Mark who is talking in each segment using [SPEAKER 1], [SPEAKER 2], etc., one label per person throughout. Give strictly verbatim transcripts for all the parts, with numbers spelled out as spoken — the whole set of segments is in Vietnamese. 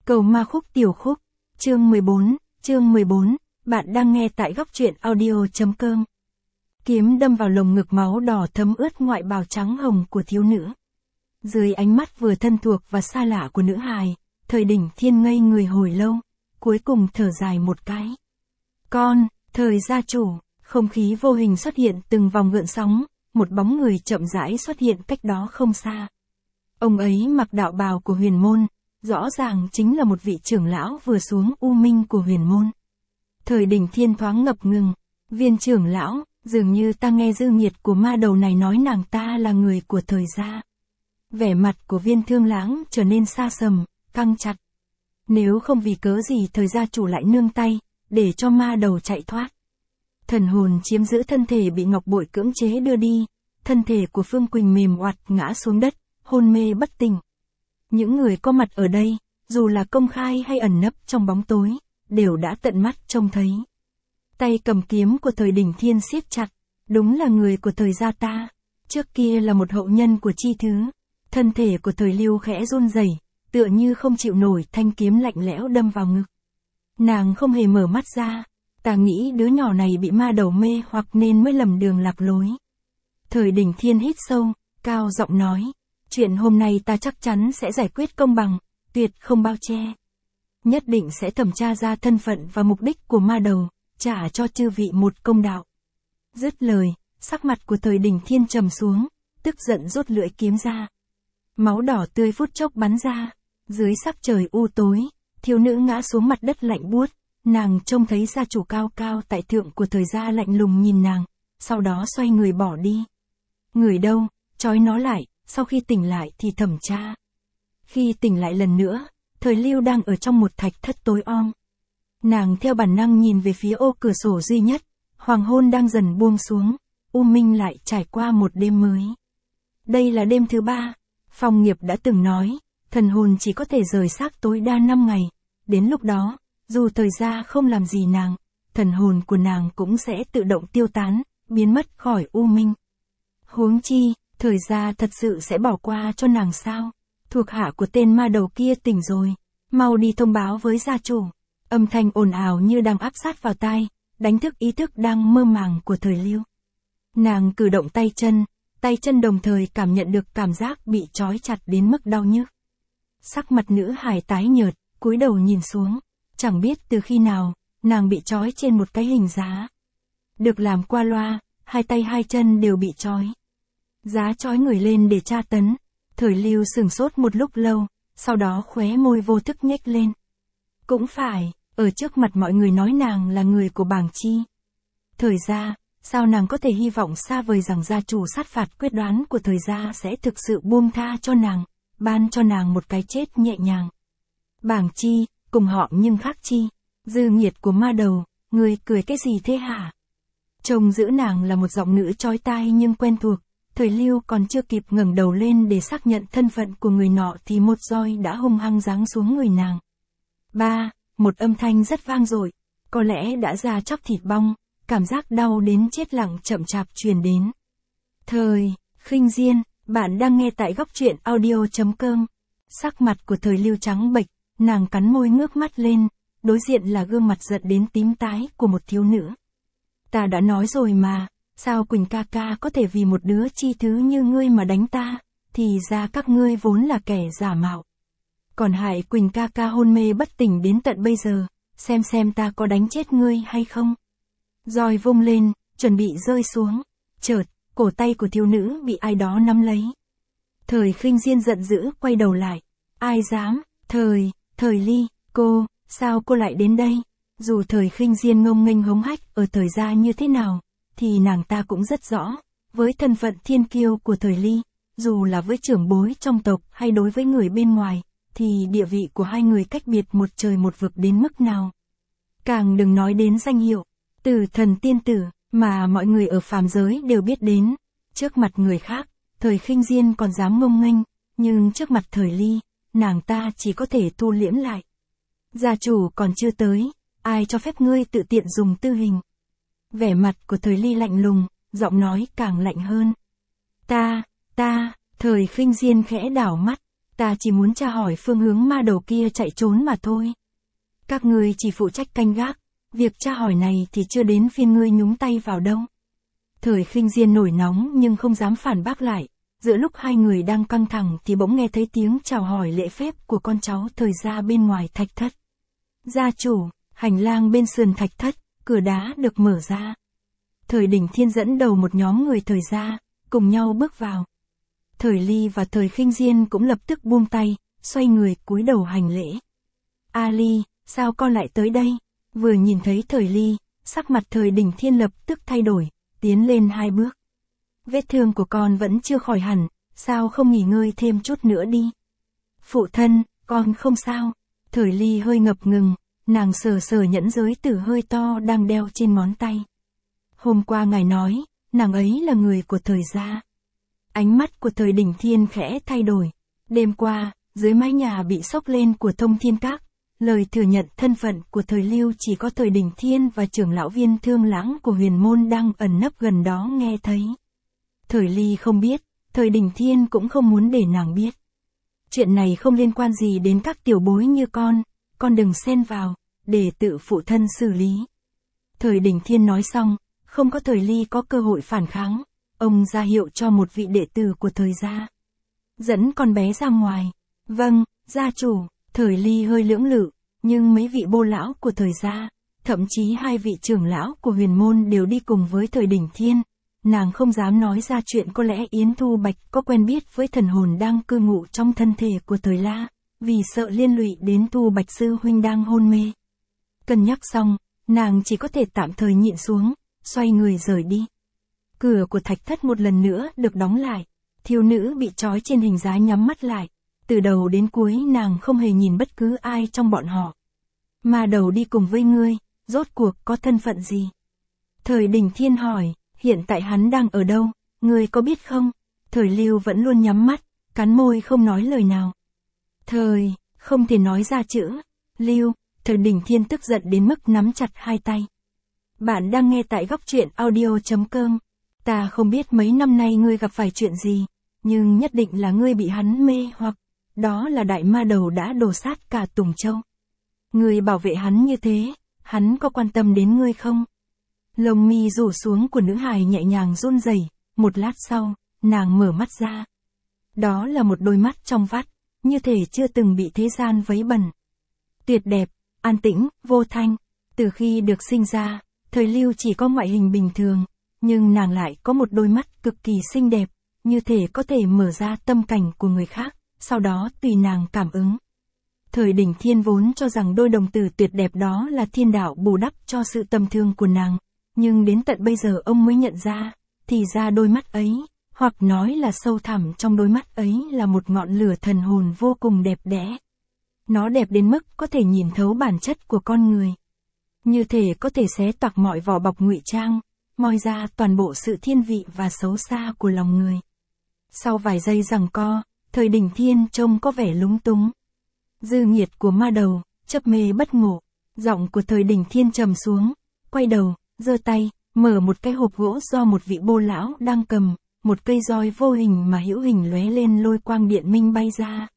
[SPEAKER 1] Cầu ma khúc tiểu khúc, chương mười bốn, chương mười bốn, bạn đang nghe tại góc truyện audio.com. Kiếm đâm vào lồng ngực, máu đỏ thấm ướt ngoại bào trắng hồng của thiếu nữ. Dưới ánh mắt vừa thân thuộc và xa lạ của nữ hài, Thời Đỉnh Thiên ngây người hồi lâu, cuối cùng thở dài một cái. Con, Thời gia chủ, không khí vô hình xuất hiện từng vòng gợn sóng, một bóng người chậm rãi xuất hiện cách đó không xa. Ông ấy mặc đạo bào của huyền môn, rõ ràng chính là một vị trưởng lão vừa xuống u minh của huyền môn. Thời Đỉnh Thiên thoáng ngập ngừng, Viên trưởng lão, dường như ta nghe dư nghiệt của ma đầu này nói nàng ta là người của Thời gia. Vẻ mặt của Viên Thương Lãng trở nên xa sầm, căng chặt. Nếu không vì cớ gì Thời gia chủ lại nương tay, để cho ma đầu chạy thoát. Thần hồn chiếm giữ thân thể bị ngọc bội cưỡng chế đưa đi, thân thể của Phương Quỳnh mềm oặt ngã xuống đất, hôn mê bất tỉnh. Những người có mặt ở đây, dù là công khai hay ẩn nấp trong bóng tối, đều đã tận mắt trông thấy. Tay cầm kiếm của Thời Đỉnh Thiên siết chặt, đúng là người của Thời gia ta, trước kia là một hậu nhân của Chi Thứ. Thân thể của Thời Lưu khẽ run rẩy, tựa như không chịu nổi thanh kiếm lạnh lẽo đâm vào ngực. Nàng không hề mở mắt ra, ta nghĩ đứa nhỏ này bị ma đầu mê hoặc nên mới lầm đường lạc lối. Thời Đỉnh Thiên hít sâu, cao giọng nói, chuyện hôm nay ta chắc chắn sẽ giải quyết công bằng, tuyệt không bao che. Nhất định sẽ thẩm tra ra thân phận và mục đích của ma đầu, trả cho chư vị một công đạo. Dứt lời, sắc mặt của Thời Đỉnh Thiên trầm xuống, tức giận rút lưỡi kiếm ra. Máu đỏ tươi phút chốc bắn ra, dưới sắc trời u tối, thiếu nữ ngã xuống mặt đất lạnh buốt, nàng trông thấy gia chủ cao cao tại thượng của Thời gia lạnh lùng nhìn nàng, sau đó xoay người bỏ đi. Người đâu, trói nó lại, sau khi tỉnh lại thì thẩm tra. Khi tỉnh lại lần nữa, Thời Lưu đang ở trong một thạch thất tối om. Nàng theo bản năng nhìn về phía ô cửa sổ duy nhất, hoàng hôn đang dần buông xuống, u minh lại trải qua một đêm mới. Đây là đêm thứ ba, Phong Nghiệp đã từng nói, thần hồn chỉ có thể rời xác tối đa năm ngày, đến lúc đó, dù Thời gia không làm gì nàng, thần hồn của nàng cũng sẽ tự động tiêu tán, biến mất khỏi u minh. Huống chi, Thời gia thật sự sẽ bỏ qua cho nàng sao? Thuộc hạ của tên ma đầu kia tỉnh rồi, mau đi thông báo với gia chủ. Âm thanh ồn ào như đang áp sát vào tai, đánh thức ý thức đang mơ màng của Thời Lưu. Nàng cử động tay chân, tay chân đồng thời cảm nhận được cảm giác bị trói chặt đến mức đau nhức. Sắc mặt nữ hài tái nhợt, cúi đầu nhìn xuống, chẳng biết từ khi nào, nàng bị trói trên một cái hình giá. Được làm qua loa, hai tay hai chân đều bị trói. Giá trói người lên để tra tấn. Thời Lưu sửng sốt một lúc lâu, sau đó khóe môi vô thức nhếch lên. Cũng phải, ở trước mặt mọi người nói nàng là người của Bàng Chi. Thời gia, sao nàng có thể hy vọng xa vời rằng gia chủ sát phạt quyết đoán của Thời gia sẽ thực sự buông tha cho nàng, ban cho nàng một cái chết nhẹ nhàng. Bàng Chi, cùng họ nhưng khác chi, dư nghiệt của ma đầu, người cười cái gì thế hả? Trông giữ nàng là một giọng nữ chói tai nhưng quen thuộc. Thời Lưu còn chưa kịp ngẩng đầu lên để xác nhận thân phận của người nọ thì một roi đã hung hăng giáng xuống người nàng. Ba, một âm thanh rất vang dội, có lẽ đã ra chóc thịt bong, cảm giác đau đến chết lặng chậm chạp truyền đến. Thời, Khinh Diên, bạn đang nghe tại góc truyện audio.com. Sắc mặt của Thời Lưu trắng bệch, nàng cắn môi ngước mắt lên, đối diện là gương mặt giận đến tím tái của một thiếu nữ. Ta đã nói rồi mà. Sao Quỳnh ca ca có thể vì một đứa chi thứ như ngươi mà đánh ta, thì ra các ngươi vốn là kẻ giả mạo. Còn hại Quỳnh ca ca hôn mê bất tỉnh đến tận bây giờ, xem xem ta có đánh chết ngươi hay không. Roi vung lên, chuẩn bị rơi xuống, chợt, cổ tay của thiếu nữ bị ai đó nắm lấy. Thời Khinh Diên giận dữ quay đầu lại, ai dám, Thời, Thời Ly, cô, sao cô lại đến đây? Dù Thời Khinh Diên ngông nghênh hống hách ở Thời gia như thế nào, thì nàng ta cũng rất rõ, với thân phận thiên kiêu của Thời Ly, dù là với trưởng bối trong tộc hay đối với người bên ngoài, thì địa vị của hai người cách biệt một trời một vực đến mức nào. Càng đừng nói đến danh hiệu, Tử Thần Tiên Tử, mà mọi người ở phàm giới đều biết đến. Trước mặt người khác, Thời Khinh Diên còn dám ngông nghênh, nhưng trước mặt Thời Ly, nàng ta chỉ có thể thu liễm lại. Gia chủ còn chưa tới, ai cho phép ngươi tự tiện dùng tư hình? Vẻ mặt của Thời Ly lạnh lùng, giọng nói càng lạnh hơn. Ta, ta, Thời Khinh Diên khẽ đảo mắt, Ta chỉ muốn tra hỏi phương hướng ma đầu kia chạy trốn mà thôi. Các ngươi chỉ phụ trách canh gác, việc tra hỏi này thì chưa đến phiên ngươi nhúng tay vào đâu. Thời Khinh Diên nổi nóng nhưng không dám phản bác lại, giữa lúc hai người đang căng thẳng thì bỗng nghe thấy tiếng chào hỏi lễ phép của con cháu Thời gia bên ngoài thạch thất. Gia chủ, hành lang bên sườn thạch thất, cửa đá được mở ra. Thời Đỉnh Thiên dẫn đầu một nhóm người Thời gia, cùng nhau bước vào. Thời Ly và Thời Khinh Diên cũng lập tức buông tay, xoay người cúi đầu hành lễ. A Ly, sao con lại tới đây? Vừa nhìn thấy Thời Ly, sắc mặt Thời Đỉnh Thiên lập tức thay đổi, tiến lên hai bước. Vết thương của con vẫn chưa khỏi hẳn, sao không nghỉ ngơi thêm chút nữa đi? Phụ thân, con không sao. Thời Ly hơi ngập ngừng, nàng sờ sờ nhẫn giới tử hơi to đang đeo trên ngón tay. Hôm qua ngài nói, nàng ấy là người của Thời gia. Ánh mắt của Thời Đỉnh Thiên khẽ thay đổi. Đêm qua, dưới mái nhà bị sốc lên của Thông Thiên Các, lời thừa nhận thân phận của Thời Lưu chỉ có Thời Đỉnh Thiên và trưởng lão Viên Thương Lãng của huyền môn đang ẩn nấp gần đó nghe thấy. Thời Ly không biết, Thời Đỉnh Thiên cũng không muốn để nàng biết. Chuyện này không liên quan gì đến các tiểu bối như con, con đừng xen vào, để tự phụ thân xử lý. Thời Đỉnh Thiên nói xong, không có Thời Ly có cơ hội phản kháng, ông ra hiệu cho một vị đệ tử của Thời gia. Dẫn con bé ra ngoài. Vâng, gia chủ. Thời Ly hơi lưỡng lự, nhưng mấy vị bô lão của Thời gia, thậm chí hai vị trưởng lão của huyền môn đều đi cùng với Thời Đỉnh Thiên. Nàng không dám nói ra chuyện có lẽ Yến Thu Bạch có quen biết với thần hồn đang cư ngụ trong thân thể của Thời La, vì sợ liên lụy đến Thu Bạch sư huynh đang hôn mê. Cân nhắc xong, nàng chỉ có thể tạm thời nhịn xuống, xoay người rời đi. Cửa của thạch thất một lần nữa được đóng lại, thiếu nữ bị trói trên hình giá nhắm mắt lại. Từ đầu đến cuối nàng không hề nhìn bất cứ ai trong bọn họ. Ma đầu đi cùng với ngươi, rốt cuộc có thân phận gì? Thời Đỉnh Thiên hỏi, hiện tại hắn đang ở đâu, ngươi có biết không? Thời Lưu vẫn luôn nhắm mắt, cắn môi không nói lời nào. Thời, không thể nói ra chữ. Lưu, Thời Đỉnh Thiên tức giận đến mức nắm chặt hai tay. Bạn đang nghe tại góc truyện audio chấm com. Ta không biết mấy năm nay ngươi gặp phải chuyện gì, nhưng nhất định là ngươi bị hắn mê hoặc. Đó là đại ma đầu đã đổ sát cả Tùng Châu. Ngươi bảo vệ hắn như thế, hắn có quan tâm đến ngươi không? Lông mi rủ xuống của nữ hài nhẹ nhàng run rẩy, một lát sau, nàng mở mắt ra. Đó là một đôi mắt trong vắt, như thể chưa từng bị thế gian vấy bẩn. Tuyệt đẹp, an tĩnh, vô thanh. Từ khi được sinh ra, Thời Lưu chỉ có ngoại hình bình thường, nhưng nàng lại có một đôi mắt cực kỳ xinh đẹp, như thể có thể mở ra tâm cảnh của người khác. Sau đó tùy nàng cảm ứng. Thời Đỉnh Thiên vốn cho rằng đôi đồng tử tuyệt đẹp đó là thiên đạo bù đắp cho sự tầm thường của nàng, nhưng đến tận bây giờ ông mới nhận ra, thì ra đôi mắt ấy, hoặc nói là sâu thẳm trong đôi mắt ấy là một ngọn lửa thần hồn vô cùng đẹp đẽ. Nó đẹp đến mức có thể nhìn thấu bản chất của con người. Như thể có thể xé toạc mọi vỏ bọc ngụy trang, moi ra toàn bộ sự thiên vị và xấu xa của lòng người. Sau vài giây giằng co, Thời Đỉnh Thiên trông có vẻ lúng túng. Dư nghiệt của ma đầu, chấp mê bất ngộ. Giọng của Thời Đỉnh Thiên trầm xuống, quay đầu, giơ tay, mở một cái hộp gỗ do một vị bô lão đang cầm, một cây roi vô hình mà hữu hình lóe lên lôi quang điện minh bay ra.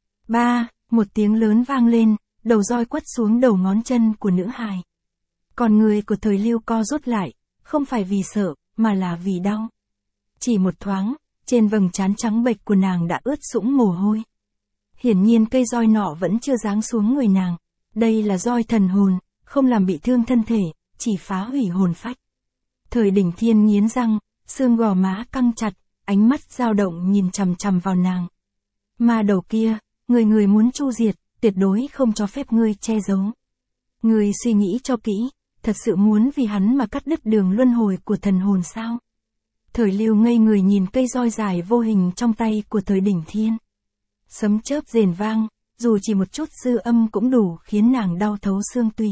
[SPEAKER 1] Ba, một tiếng lớn vang lên, đầu roi quất xuống đầu ngón chân của nữ hài. Còn người của Thời Lưu co rút lại, không phải vì sợ, mà là vì đau. Chỉ một thoáng, trên vầng trán trắng bệch của nàng đã ướt sũng mồ hôi. Hiển nhiên cây roi nọ vẫn chưa giáng xuống người nàng. Đây là roi thần hồn, không làm bị thương thân thể, chỉ phá hủy hồn phách. Thời Đỉnh Thiên nghiến răng, xương gò má căng chặt, ánh mắt dao động nhìn chằm chằm vào nàng. Ma đầu kia, người người muốn chu diệt, tuyệt đối không cho phép ngươi che giấu. Ngươi suy nghĩ cho kỹ, thật sự muốn vì hắn mà cắt đứt đường luân hồi của thần hồn sao? Thời Lưu ngây người nhìn cây roi dài vô hình trong tay của Thời Đỉnh Thiên. Sấm chớp rền vang, dù chỉ một chút dư âm cũng đủ khiến nàng đau thấu xương tủy.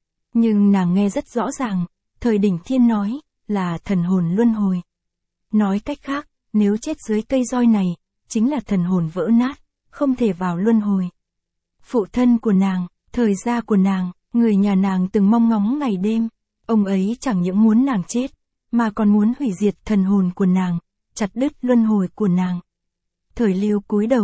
[SPEAKER 1] Nhưng nàng nghe rất rõ ràng, Thời Đỉnh Thiên nói, là thần hồn luân hồi. Nói cách khác, nếu chết dưới cây roi này, chính là thần hồn vỡ nát, không thể vào luân hồi. Phụ thân của nàng, Thời gia của nàng, người nhà nàng từng mong ngóng ngày đêm, ông ấy chẳng những muốn nàng chết, mà còn muốn hủy diệt thần hồn của nàng, chặt đứt luân hồi của nàng. Thời Lưu cúi đầu,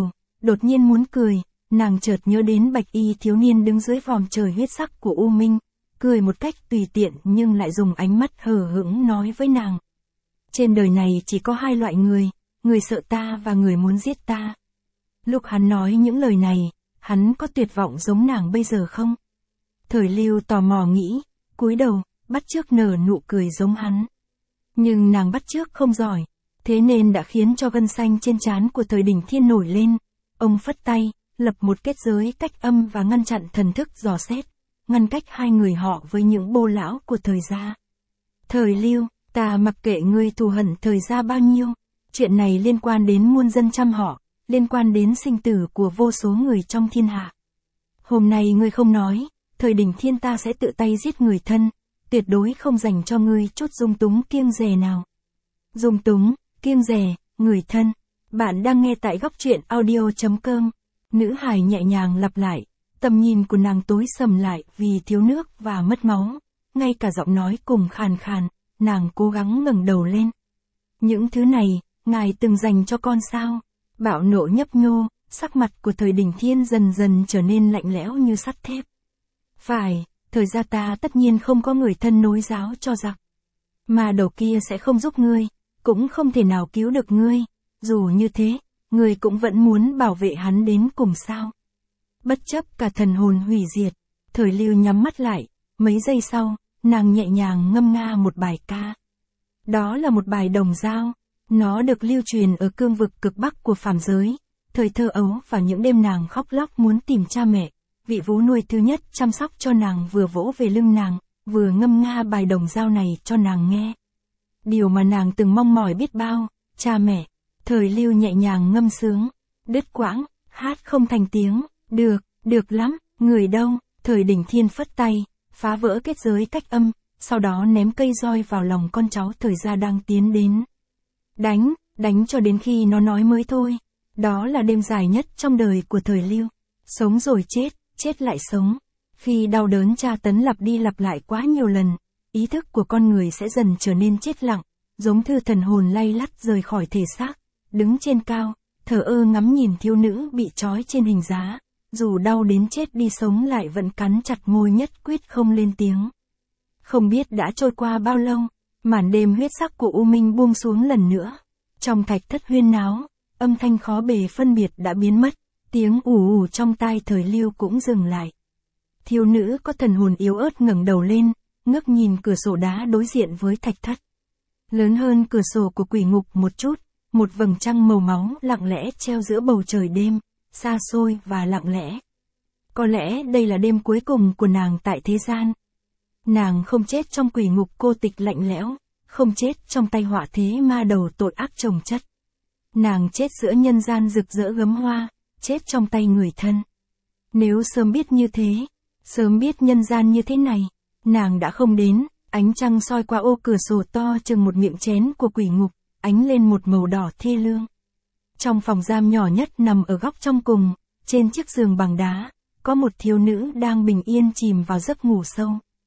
[SPEAKER 1] đột nhiên muốn cười, nàng chợt nhớ đến bạch y thiếu niên đứng dưới vòm trời huyết sắc của U Minh, cười một cách tùy tiện nhưng lại dùng ánh mắt hờ hững nói với nàng. Trên đời này chỉ có hai loại người, người sợ ta và người muốn giết ta. Lúc hắn nói những lời này, hắn có tuyệt vọng giống nàng bây giờ không? Thời Lưu tò mò nghĩ, cúi đầu, bắt chước nở nụ cười giống hắn. Nhưng nàng bắt chước không giỏi, thế nên đã khiến cho gân xanh trên trán của Thời Đỉnh Thiên nổi lên. Ông phất tay, lập một kết giới cách âm và ngăn chặn thần thức dò xét, ngăn cách hai người họ với những bô lão của Thời gia. Thời Lưu, ta mặc kệ ngươi thù hận Thời gia bao nhiêu, chuyện này liên quan đến muôn dân trăm họ, liên quan đến sinh tử của vô số người trong thiên hạ. Hôm nay ngươi không nói, Thời Đỉnh Thiên ta sẽ tự tay giết người thân, tuyệt đối không dành cho ngươi chút dung túng kiêng dè nào. Dung túng, kiêng dè, người thân. Bạn đang nghe tại góc truyện audio chấm com. Nữ hài nhẹ nhàng lặp lại, tầm nhìn của nàng tối sầm lại vì thiếu nước và mất máu, ngay cả giọng nói cùng khàn khàn, nàng cố gắng ngẩng đầu lên. Những thứ này, ngài từng dành cho con sao? Bạo nộ nhấp nhô, sắc mặt của Thời Đỉnh Thiên dần dần trở nên lạnh lẽo như sắt thép. Phải, Thời gia ta tất nhiên không có người thân nối giáo cho giặc. Mà đầu kia sẽ không giúp ngươi, cũng không thể nào cứu được ngươi, dù như thế, ngươi cũng vẫn muốn bảo vệ hắn đến cùng sao. Bất chấp cả thần hồn hủy diệt, Thời Lưu nhắm mắt lại, mấy giây sau, nàng nhẹ nhàng ngâm nga một bài ca. Đó là một bài đồng dao, nó được lưu truyền ở cương vực cực bắc của phàm giới, thời thơ ấu và những đêm nàng khóc lóc muốn tìm cha mẹ, vị vú nuôi thứ nhất chăm sóc cho nàng vừa vỗ về lưng nàng, vừa ngâm nga bài đồng dao này cho nàng nghe. Điều mà nàng từng mong mỏi biết bao, cha mẹ. Thời Lưu nhẹ nhàng ngâm sướng, đứt quãng, hát không thành tiếng, được, được lắm, người đâu? Thời Đỉnh Thiên phất tay, phá vỡ kết giới cách âm, sau đó ném cây roi vào lòng con cháu Thời gia đang tiến đến. Đánh, đánh cho đến khi nó nói mới thôi. Đó là đêm dài nhất trong đời của Thời Lưu. Sống rồi chết, chết lại sống. Khi đau đớn tra tấn lặp đi lặp lại quá nhiều lần, ý thức của con người sẽ dần trở nên chết lặng, giống thư thần hồn lay lắt rời khỏi thể xác. Đứng trên cao, thờ ơ ngắm nhìn thiếu nữ bị trói trên hình giá, dù đau đến chết đi sống lại vẫn cắn chặt môi nhất quyết không lên tiếng. Không biết đã trôi qua bao lâu, màn đêm huyết sắc của U Minh buông xuống lần nữa. Trong thạch thất huyên náo, âm thanh khó bề phân biệt đã biến mất, tiếng ù ù trong tai Thời Lưu cũng dừng lại. Thiếu nữ có thần hồn yếu ớt ngẩng đầu lên, ngước nhìn cửa sổ đá đối diện với thạch thất. Lớn hơn cửa sổ của quỷ ngục một chút, một vầng trăng màu máu lặng lẽ treo giữa bầu trời đêm, xa xôi và lặng lẽ. Có lẽ đây là đêm cuối cùng của nàng tại thế gian. Nàng không chết trong quỷ ngục cô tịch lạnh lẽo, không chết trong tay họa thế ma đầu tội ác chồng chất. Nàng chết giữa nhân gian rực rỡ gấm hoa, chết trong tay người thân. Nếu sớm biết như thế, sớm biết nhân gian như thế này, nàng đã không đến. Ánh trăng soi qua ô cửa sổ to chừng một miệng chén của quỷ ngục, ánh lên một màu đỏ thê lương. Trong phòng giam nhỏ nhất nằm ở góc trong cùng, trên chiếc giường bằng đá, có một thiếu nữ đang bình yên chìm vào giấc ngủ sâu.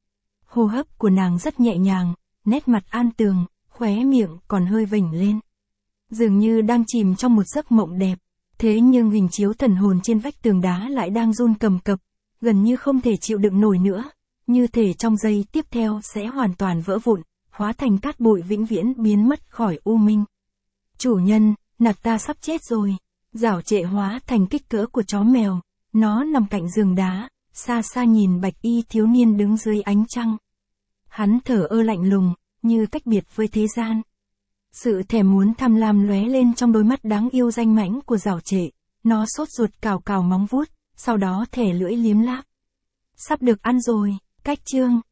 [SPEAKER 1] Hô hấp của nàng rất nhẹ nhàng, nét mặt an tường, khóe miệng còn hơi vểnh lên. Dường như đang chìm trong một giấc mộng đẹp, thế nhưng hình chiếu thần hồn trên vách tường đá lại đang run cầm cập, gần như không thể chịu đựng nổi nữa, như thể trong giây tiếp theo sẽ hoàn toàn vỡ vụn, hóa thành cát bụi vĩnh viễn biến mất khỏi U Minh. Chủ nhân, nạt ta sắp chết rồi. Giảo Trệ hóa thành kích cỡ của chó mèo, nó nằm cạnh giường đá, xa xa nhìn bạch y thiếu niên đứng dưới ánh trăng. Hắn thở ơ lạnh lùng, như cách biệt với thế gian. Sự thèm muốn tham lam lóe lên trong đôi mắt đáng yêu danh mãnh của Giảo Trệ, nó sốt ruột cào cào móng vuốt, sau đó thè lưỡi liếm láp. Sắp được ăn rồi, cách chương.